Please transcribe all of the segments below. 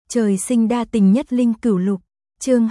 Trời sinh đa tình nhất linh cửu lục, chương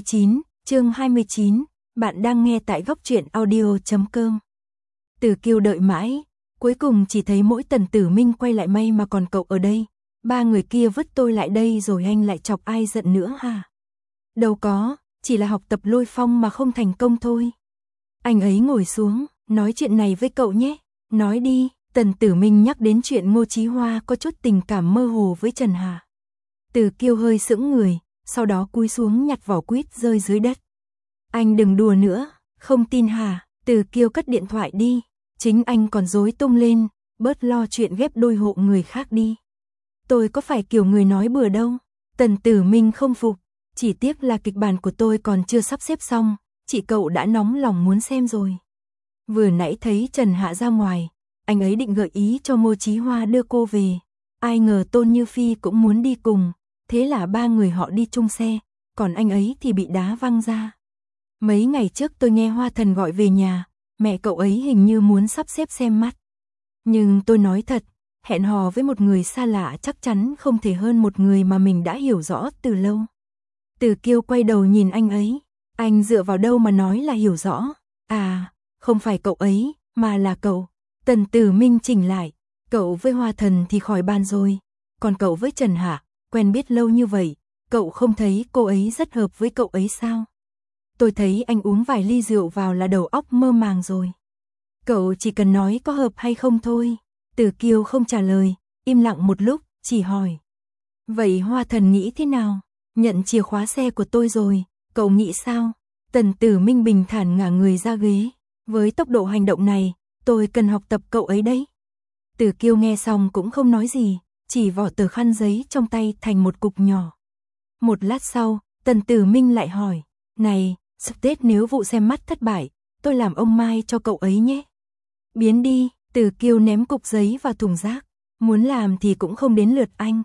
29, bạn đang nghe tại góc truyện audio.com. Từ Kiêu đợi mãi, cuối cùng chỉ thấy mỗi Tần Tử Minh quay lại, may mà còn cậu ở đây, ba người kia vứt tôi lại đây rồi anh lại chọc ai giận nữa hả? Đâu có, chỉ là học tập lôi phong mà không thành công thôi. Anh ấy ngồi xuống, nói chuyện này với cậu nhé, nói đi. Tần Tử Minh nhắc đến chuyện Ngô Chí Hoa có chút tình cảm mơ hồ với Trần Hà. Từ Kiêu hơi sững người, sau đó cúi xuống nhặt vỏ quýt rơi dưới đất. Anh đừng đùa nữa, không tin hả? Từ Kiêu cất điện thoại đi, chính anh còn rối tung lên, bớt lo chuyện ghép đôi hộ người khác đi. Tôi có phải kiểu người nói bừa đâu. Tần Tử Minh không phục, chỉ tiếc là kịch bản của tôi còn chưa sắp xếp xong, chị cậu đã nóng lòng muốn xem rồi. Vừa nãy thấy Trần Hạ ra ngoài, anh ấy định gợi ý cho Ngô Chí Hoa đưa cô về, ai ngờ Tôn Như Phi cũng muốn đi cùng, thế là ba người họ đi chung xe, còn anh ấy thì bị đá văng ra. Mấy ngày trước tôi nghe Hoa Thần gọi về nhà, mẹ cậu ấy hình như muốn sắp xếp xem mắt. Nhưng tôi nói thật, hẹn hò với một người xa lạ chắc chắn không thể hơn một người mà mình đã hiểu rõ từ lâu. Từ Kiêu quay đầu nhìn anh ấy, anh dựa vào đâu mà nói là hiểu rõ? À, không phải cậu ấy, mà là cậu. Tần Tử Minh chỉnh lại, cậu với Hoa Thần thì khỏi bàn rồi, còn cậu với Trần Hạ, quen biết lâu như vậy, cậu không thấy cô ấy rất hợp với cậu ấy sao? Tôi thấy anh uống vài ly rượu vào là đầu óc mơ màng rồi. Cậu chỉ cần nói có hợp hay không thôi. Từ Kiêu không trả lời, im lặng một lúc, chỉ hỏi. Vậy Hoa Thần nghĩ thế nào? Nhận chìa khóa xe của tôi rồi, cậu nghĩ sao? Tần Tử Minh bình thản ngả người ra ghế, với tốc độ hành động này, tôi cần học tập cậu ấy đấy. Từ Kiêu nghe xong cũng không nói gì, chỉ vỏ tờ khăn giấy trong tay thành một cục nhỏ. Một lát sau, Tần Tử Minh lại hỏi, này, sắp Tết nếu vụ xem mắt thất bại, tôi làm ông Mai cho cậu ấy nhé. Biến đi. Từ Kiêu ném cục giấy vào thùng rác, muốn làm thì cũng không đến lượt anh.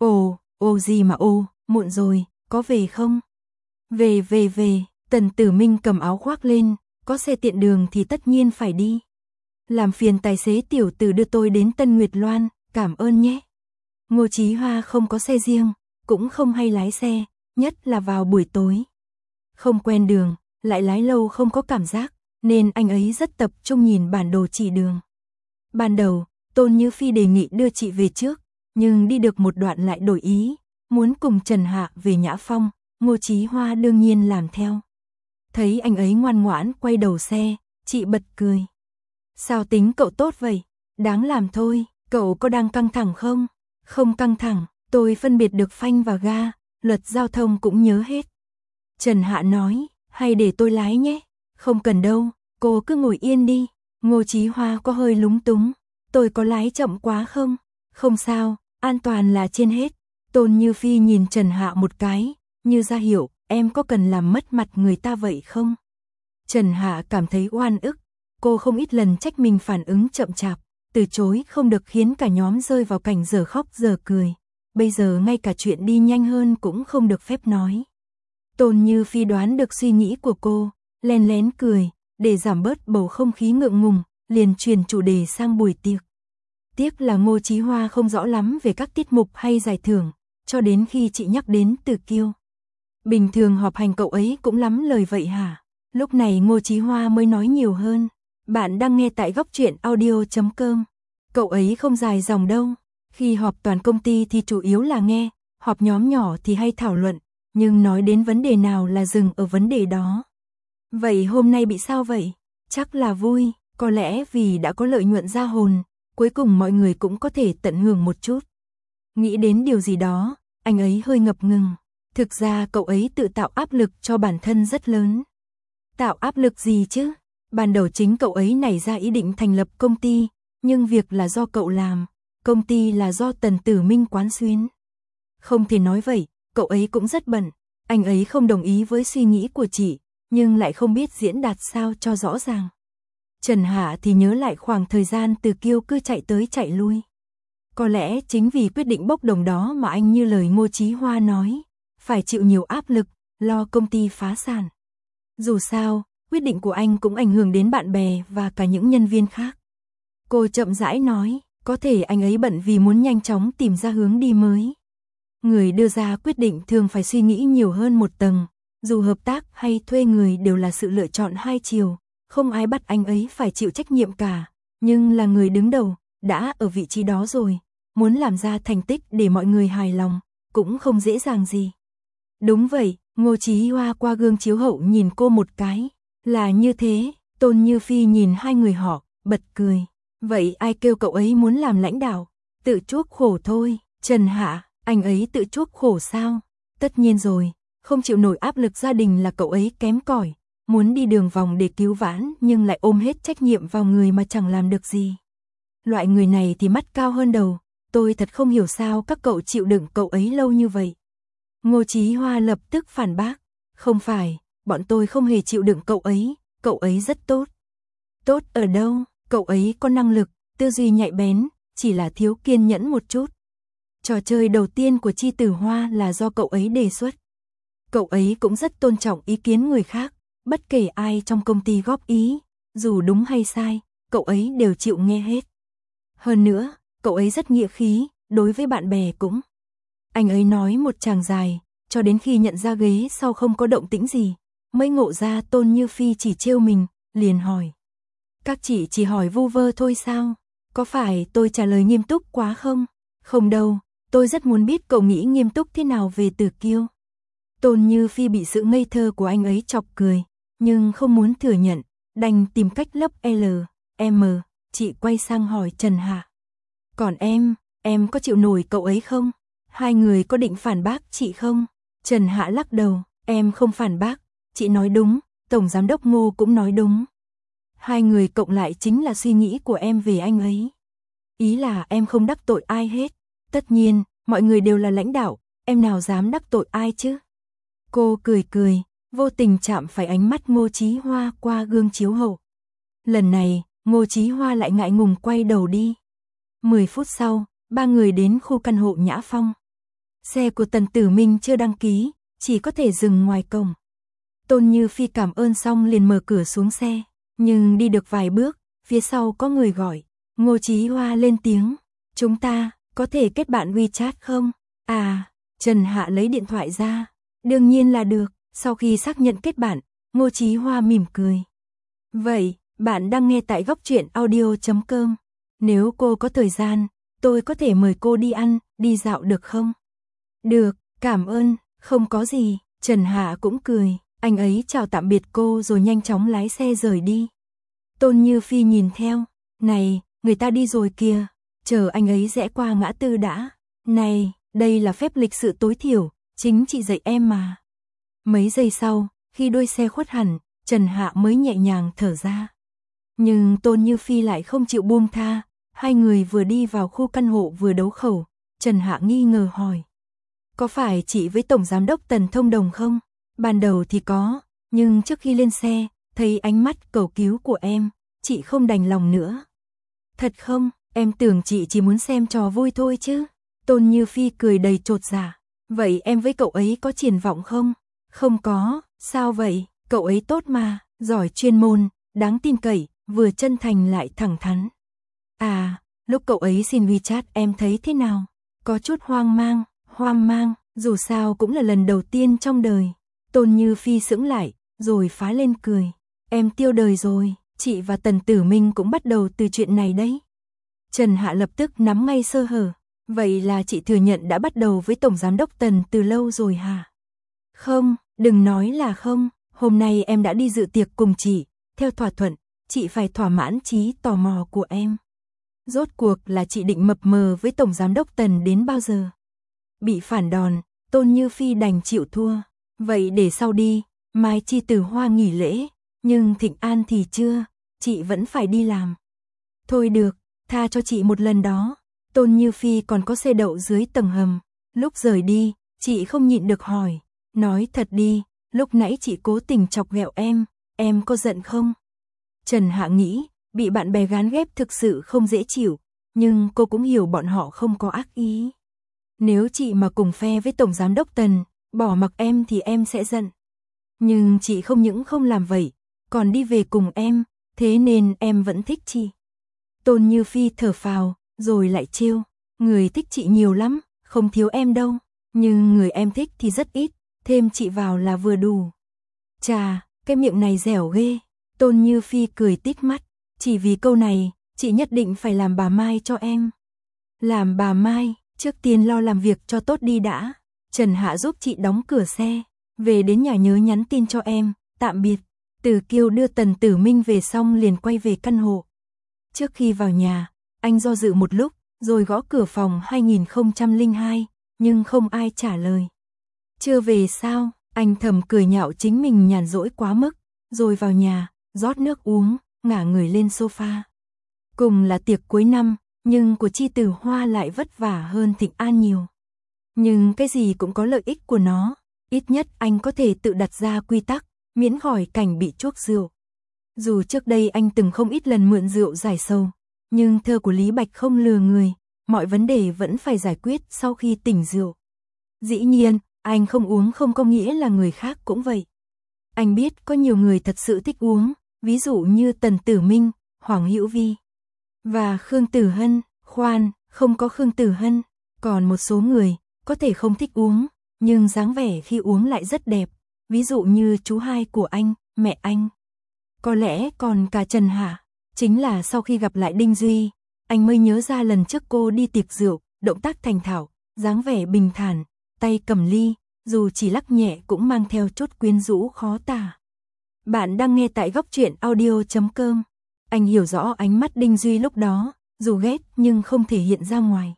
Ồ gì mà muộn rồi, có về không? Về, Tần Tử Minh cầm áo khoác lên, có xe tiện đường thì tất nhiên phải đi. Làm phiền tài xế tiểu tử đưa tôi đến Tân Nguyệt Loan, cảm ơn nhé. Ngô Chí Hoa không có xe riêng, cũng không hay lái xe, nhất là vào buổi tối. Không quen đường, lại lái lâu không có cảm giác, nên anh ấy rất tập trung nhìn bản đồ chỉ đường. Ban đầu, Tôn Như Phi đề nghị đưa chị về trước, nhưng đi được một đoạn lại đổi ý, muốn cùng Trần Hạ về Nhã Phong, Ngô Chí Hoa đương nhiên làm theo. Thấy anh ấy ngoan ngoãn quay đầu xe, chị bật cười. Sao tính cậu tốt vậy? Đáng làm thôi, cậu có đang căng thẳng không? Không căng thẳng, tôi phân biệt được phanh và ga, luật giao thông cũng nhớ hết. Trần Hạ nói, hay để tôi lái nhé? Không cần đâu, cô cứ ngồi yên đi. Ngô Chí Hoa có hơi lúng túng, tôi có lái chậm quá không? Không sao, an toàn là trên hết. Tôn Như Phi nhìn Trần Hạ một cái, như ra hiệu, em có cần làm mất mặt người ta vậy không? Trần Hạ cảm thấy oan ức, cô không ít lần trách mình phản ứng chậm chạp, từ chối không được khiến cả nhóm rơi vào cảnh giờ khóc giờ cười. Bây giờ ngay cả chuyện đi nhanh hơn cũng không được phép nói. Tôn Như Phi đoán được suy nghĩ của cô, len lén cười. Để giảm bớt bầu không khí ngượng ngùng, liền chuyển chủ đề sang buổi tiệc. Tiếc là Ngô Chí Hoa không rõ lắm về các tiết mục hay giải thưởng, cho đến khi chị nhắc đến Từ Kiêu. Bình thường họp hành cậu ấy cũng lắm lời vậy hả? Lúc này Ngô Chí Hoa mới nói nhiều hơn. Bạn đang nghe tại góc truyện audio.com. Cậu ấy không dài dòng đâu. Khi họp toàn công ty thì chủ yếu là nghe, họp nhóm nhỏ thì hay thảo luận, nhưng nói đến vấn đề nào là dừng ở vấn đề đó. Vậy hôm nay bị sao vậy? Chắc là vui, có lẽ vì đã có lợi nhuận ra hồn, cuối cùng mọi người cũng có thể tận hưởng một chút. Nghĩ đến điều gì đó, anh ấy hơi ngập ngừng. Thực ra cậu ấy tự tạo áp lực cho bản thân rất lớn. Tạo áp lực gì chứ? Ban đầu chính cậu ấy nảy ra ý định thành lập công ty, nhưng việc là do cậu làm, công ty là do Tần Tử Minh quán xuyến. Không thể nói vậy, cậu ấy cũng rất bận, anh ấy không đồng ý với suy nghĩ của chị, nhưng lại không biết diễn đạt sao cho rõ ràng. Trần Hạ thì nhớ lại khoảng thời gian Từ Kiêu cứ chạy tới chạy lui. Có lẽ chính vì quyết định bốc đồng đó mà anh như lời Ngô Chí Hoa nói, phải chịu nhiều áp lực, lo công ty phá sản. Dù sao, quyết định của anh cũng ảnh hưởng đến bạn bè và cả những nhân viên khác. Cô chậm rãi nói, có thể anh ấy bận vì muốn nhanh chóng tìm ra hướng đi mới. Người đưa ra quyết định thường phải suy nghĩ nhiều hơn một tầng, dù hợp tác hay thuê người đều là sự lựa chọn hai chiều, không ai bắt anh ấy phải chịu trách nhiệm cả, nhưng là người đứng đầu, đã ở vị trí đó rồi, muốn làm ra thành tích để mọi người hài lòng, cũng không dễ dàng gì. Đúng vậy, Ngô Chí Hoa qua gương chiếu hậu nhìn cô một cái, là như thế, Tôn Như Phi nhìn hai người họ, bật cười. Vậy ai kêu cậu ấy muốn làm lãnh đạo? Tự chuốc khổ thôi. Trần Hạ, anh ấy tự chuốc khổ sao? Tất nhiên rồi, không chịu nổi áp lực gia đình là cậu ấy kém cỏi, muốn đi đường vòng để cứu vãn nhưng lại ôm hết trách nhiệm vào người mà chẳng làm được gì. Loại người này thì mắt cao hơn đầu, tôi thật không hiểu sao các cậu chịu đựng cậu ấy lâu như vậy. Ngô Chí Hoa lập tức phản bác, không phải, bọn tôi không hề chịu đựng cậu ấy rất tốt. Tốt ở đâu, cậu ấy có năng lực, tư duy nhạy bén, chỉ là thiếu kiên nhẫn một chút. Trò chơi đầu tiên của Chi Tử Hoa là do cậu ấy đề xuất. Cậu ấy cũng rất tôn trọng ý kiến người khác, bất kể ai trong công ty góp ý, dù đúng hay sai, cậu ấy đều chịu nghe hết. Hơn nữa, cậu ấy rất nghĩa khí, đối với bạn bè cũng. Anh ấy nói một tràng dài, cho đến khi nhận ra ghế sau không có động tĩnh gì, mới ngộ ra Tôn Như Phi chỉ trêu mình, liền hỏi. Các chị chỉ hỏi vu vơ thôi sao? Có phải tôi trả lời nghiêm túc quá không? Không đâu, tôi rất muốn biết cậu nghĩ nghiêm túc thế nào về Tử Kiêu. Tôn Như Phi bị sự ngây thơ của anh ấy chọc cười, nhưng không muốn thừa nhận, đành tìm cách lấp L, M, chị quay sang hỏi Trần Hạ. Còn em có chịu nổi cậu ấy không? Hai người có định phản bác chị không? Trần Hạ lắc đầu, em không phản bác, chị nói đúng, Tổng Giám đốc Ngô cũng nói đúng. Hai người cộng lại chính là suy nghĩ của em về anh ấy. Ý là em không đắc tội ai hết. Tất nhiên, mọi người đều là lãnh đạo, em nào dám đắc tội ai chứ? Cô cười cười, vô tình chạm phải ánh mắt Ngô Chí Hoa qua gương chiếu hậu. Lần này, Ngô Chí Hoa lại ngại ngùng quay đầu đi. 10 phút sau, ba người đến khu căn hộ Nhã Phong. Xe của Tần Tử Minh chưa đăng ký, chỉ có thể dừng ngoài cổng. Tôn Như Phi cảm ơn xong liền mở cửa xuống xe, nhưng đi được vài bước, phía sau có người gọi. Ngô Chí Hoa lên tiếng, chúng ta có thể kết bạn WeChat không? À, Trần Hạ lấy điện thoại ra, đương nhiên là được. Sau khi xác nhận kết bạn, Ngô Chí Hoa mỉm cười. Vậy, bạn đang nghe tại góc truyện audio.com. Nếu cô có thời gian, tôi có thể mời cô đi ăn, đi dạo được không? Được, cảm ơn, không có gì. Trần Hạ cũng cười, anh ấy chào tạm biệt cô rồi nhanh chóng lái xe rời đi. Tôn Như Phi nhìn theo, này, người ta đi rồi kìa, chờ anh ấy rẽ qua ngã tư đã. Này, đây là phép lịch sự tối thiểu, chính chị dạy em mà. Mấy giây sau, khi đuôi xe khuất hẳn, Trần Hạ mới nhẹ nhàng thở ra. Nhưng Tôn Như Phi lại không chịu buông tha, hai người vừa đi vào khu căn hộ vừa đấu khẩu, Trần Hạ nghi ngờ hỏi. Có phải chị với Tổng Giám đốc Tần thông đồng không? Ban đầu thì có, nhưng trước khi lên xe, thấy ánh mắt cầu cứu của em, chị không đành lòng nữa. Thật không, em tưởng chị chỉ muốn xem trò vui thôi chứ. Tôn Như Phi cười đầy chột dạ. Vậy em với cậu ấy có triển vọng không? Không có, sao vậy? Cậu ấy tốt mà, giỏi chuyên môn, đáng tin cậy, vừa chân thành lại thẳng thắn. À, lúc cậu ấy xin WeChat em thấy thế nào? Có chút hoang mang, dù sao cũng là lần đầu tiên trong đời. Tôn Như Phi sững lại, rồi phá lên cười. Em tiêu đời rồi, chị và Tần Tử Minh cũng bắt đầu từ chuyện này đấy. Trần Hạ lập tức nắm ngay sơ hở. Vậy là chị thừa nhận đã bắt đầu với Tổng Giám đốc Tần từ lâu rồi hả? Không, đừng nói là không, hôm nay em đã đi dự tiệc cùng chị, theo thỏa thuận, chị phải thỏa mãn trí tò mò của em. Rốt cuộc là chị định mập mờ với Tổng Giám đốc Tần đến bao giờ? Bị phản đòn, Tôn Như Phi đành chịu thua. Vậy để sau đi, mai Chi Tử Hoa nghỉ lễ, nhưng Thịnh An thì chưa, chị vẫn phải đi làm. Thôi được, tha cho chị một lần đó. Tôn Như Phi còn có xe đậu dưới tầng hầm. Lúc rời đi, chị không nhịn được hỏi. Nói thật đi, lúc nãy chị cố tình chọc ghẹo em có giận không? Trần Hạ nghĩ, bị bạn bè gán ghép thực sự không dễ chịu, nhưng cô cũng hiểu bọn họ không có ác ý. Nếu chị mà cùng phe với Tổng Giám đốc Tần, bỏ mặc em thì em sẽ giận. Nhưng chị không những không làm vậy, còn đi về cùng em, thế nên em vẫn thích chị. Tôn Như Phi thở phào, rồi lại trêu, người thích chị nhiều lắm, không thiếu em đâu. Nhưng người em thích thì rất ít, thêm chị vào là vừa đủ. Chà, cái miệng này dẻo ghê. Tôn Như Phi cười tít mắt. Chỉ vì câu này, chị nhất định phải làm bà Mai cho em. Làm bà Mai, trước tiên lo làm việc cho tốt đi đã. Trần Hạ giúp chị đóng cửa xe. Về đến nhà nhớ nhắn tin cho em, tạm biệt. Từ Kiêu đưa Tần Tử Minh về xong liền quay về căn hộ. Trước khi vào nhà, anh do dự một lúc, rồi gõ cửa phòng 2002, nhưng không ai trả lời. Chưa về sao? Anh thầm cười nhạo chính mình nhàn rỗi quá mức, rồi vào nhà, rót nước uống, ngả người lên sofa. Cùng là tiệc cuối năm, nhưng của Chi Tử Hoa lại vất vả hơn Thịnh An nhiều. Nhưng cái gì cũng có lợi ích của nó, ít nhất anh có thể tự đặt ra quy tắc, miễn khỏi cảnh bị chuốc rượu. Dù trước đây anh từng không ít lần mượn rượu giải sầu, nhưng thơ của Lý Bạch không lừa người, mọi vấn đề vẫn phải giải quyết sau khi tỉnh rượu. Dĩ nhiên, anh không uống không có nghĩa là người khác cũng vậy. Anh biết có nhiều người thật sự thích uống, ví dụ như Tần Tử Minh, Hoàng Hữu Vi và Khương Tử Hân. Khoan, không có Khương Tử Hân, còn một số người có thể không thích uống, nhưng dáng vẻ khi uống lại rất đẹp, ví dụ như chú hai của anh, mẹ anh. Có lẽ còn cả Trần Hạ, chính là sau khi gặp lại Đinh Duy, anh mới nhớ ra lần trước cô đi tiệc rượu, động tác thành thạo, dáng vẻ bình thản, tay cầm ly, dù chỉ lắc nhẹ cũng mang theo chút quyến rũ khó tả. Bạn đang nghe tại góc truyện audio.com. Anh hiểu rõ ánh mắt Đinh Duy lúc đó, dù ghét nhưng không thể hiện ra ngoài.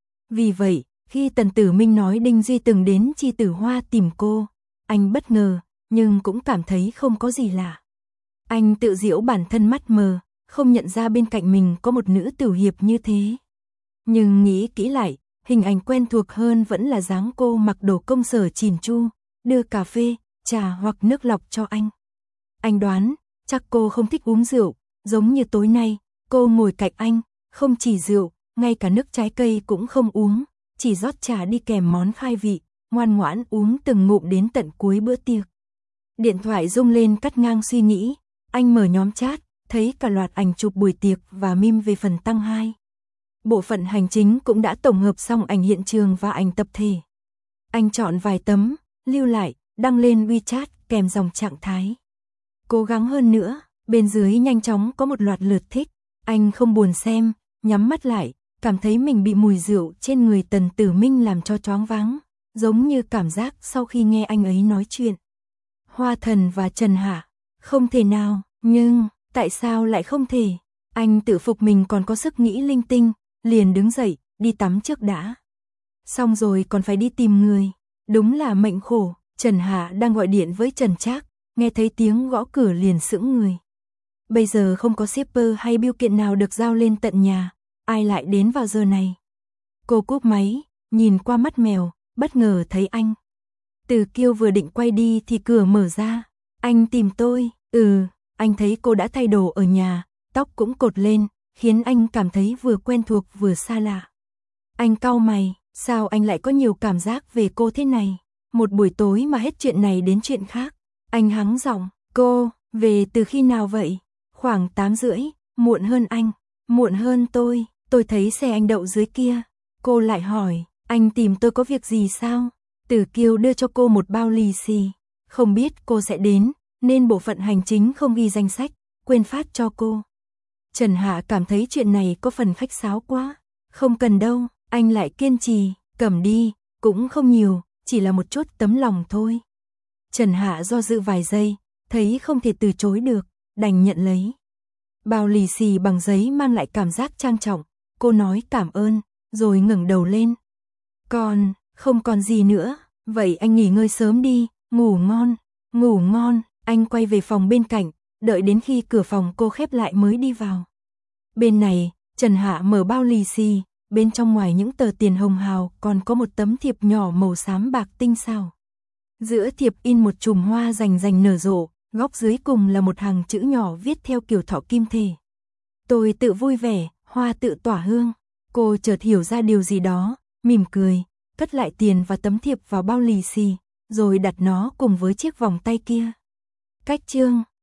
Vì vậy, khi Tần Tử Minh nói Đinh Duy từng đến Chi Tử Hoa tìm cô, anh bất ngờ, nhưng cũng cảm thấy không có gì lạ. Anh tự giễu bản thân mắt mờ, không nhận ra bên cạnh mình có một nữ tử hiệp như thế. Nhưng nghĩ kỹ lại, hình ảnh quen thuộc hơn vẫn là dáng cô mặc đồ công sở chỉn chu, đưa cà phê, trà hoặc nước lọc cho anh. Anh đoán, chắc cô không thích uống rượu, giống như tối nay, cô ngồi cạnh anh, không chỉ rượu, ngay cả nước trái cây cũng không uống, chỉ rót trà đi kèm món khai vị, ngoan ngoãn uống từng ngụm đến tận cuối bữa tiệc. Điện thoại rung lên cắt ngang suy nghĩ, anh mở nhóm chat, thấy cả loạt ảnh chụp buổi tiệc và meme về phần tăng 2. Bộ phận hành chính cũng đã tổng hợp xong ảnh hiện trường và ảnh tập thể. Anh chọn vài tấm, lưu lại, đăng lên WeChat kèm dòng trạng thái. Cố gắng hơn nữa, bên dưới nhanh chóng có một loạt lượt thích, anh không buồn xem, nhắm mắt lại, cảm thấy mình bị mùi rượu trên người Tần Tử Minh làm cho choáng váng, giống như cảm giác sau khi nghe anh ấy nói chuyện. Hoa Thần và Trần Hạ, không thể nào, nhưng, tại sao lại không thể? Anh tự phục mình còn có sức nghĩ linh tinh, liền đứng dậy, đi tắm trước đã. Xong rồi còn phải đi tìm người, đúng là mệnh khổ. Trần Hạ đang gọi điện với Trần Trác, nghe thấy tiếng gõ cửa liền sững người. Bây giờ không có shipper hay bưu kiện nào được giao lên tận nhà, ai lại đến vào giờ này? Cô cúp máy, nhìn qua mắt mèo, bất ngờ thấy anh. Từ Kiêu vừa định quay đi thì cửa mở ra. Anh tìm tôi? Anh thấy cô đã thay đồ ở nhà, tóc cũng cột lên, khiến anh cảm thấy vừa quen thuộc vừa xa lạ. Anh cau mày, sao anh lại có nhiều cảm giác về cô thế này? Một buổi tối mà hết chuyện này đến chuyện khác. Anh hắng giọng, cô, về từ khi nào vậy? Khoảng 8:30, muộn hơn anh, muộn hơn tôi thấy xe anh đậu dưới kia. Cô lại hỏi, anh tìm tôi có việc gì sao? Từ Kiêu đưa cho cô một bao lì xì, không biết cô sẽ đến, nên bộ phận hành chính không ghi danh sách, quên phát cho cô. Trần Hạ cảm thấy chuyện này có phần khách sáo quá, không cần đâu, anh lại kiên trì, cầm đi, cũng không nhiều, chỉ là một chút tấm lòng thôi. Trần Hạ do dự vài giây, thấy không thể từ chối được, đành nhận lấy. Bao lì xì bằng giấy mang lại cảm giác trang trọng, cô nói cảm ơn, rồi ngẩng đầu lên. Không còn gì nữa, vậy anh nghỉ ngơi sớm đi, ngủ ngon, anh quay về phòng bên cạnh, đợi đến khi cửa phòng cô khép lại mới đi vào. Bên này, Trần Hạ mở bao lì xì, bên trong ngoài những tờ tiền hồng hào còn có một tấm thiệp nhỏ màu xám bạc tinh xảo. Giữa thiệp in một chùm hoa rành nở rộ, góc dưới cùng là một hàng chữ nhỏ viết theo kiểu thọ kim thể. Tôi tự vui vẻ, hoa tự tỏa hương. Cô chợt hiểu ra điều gì đó, mỉm cười, cất lại tiền và tấm thiệp vào bao lì xì, rồi đặt nó cùng với chiếc vòng tay kia. Cách chương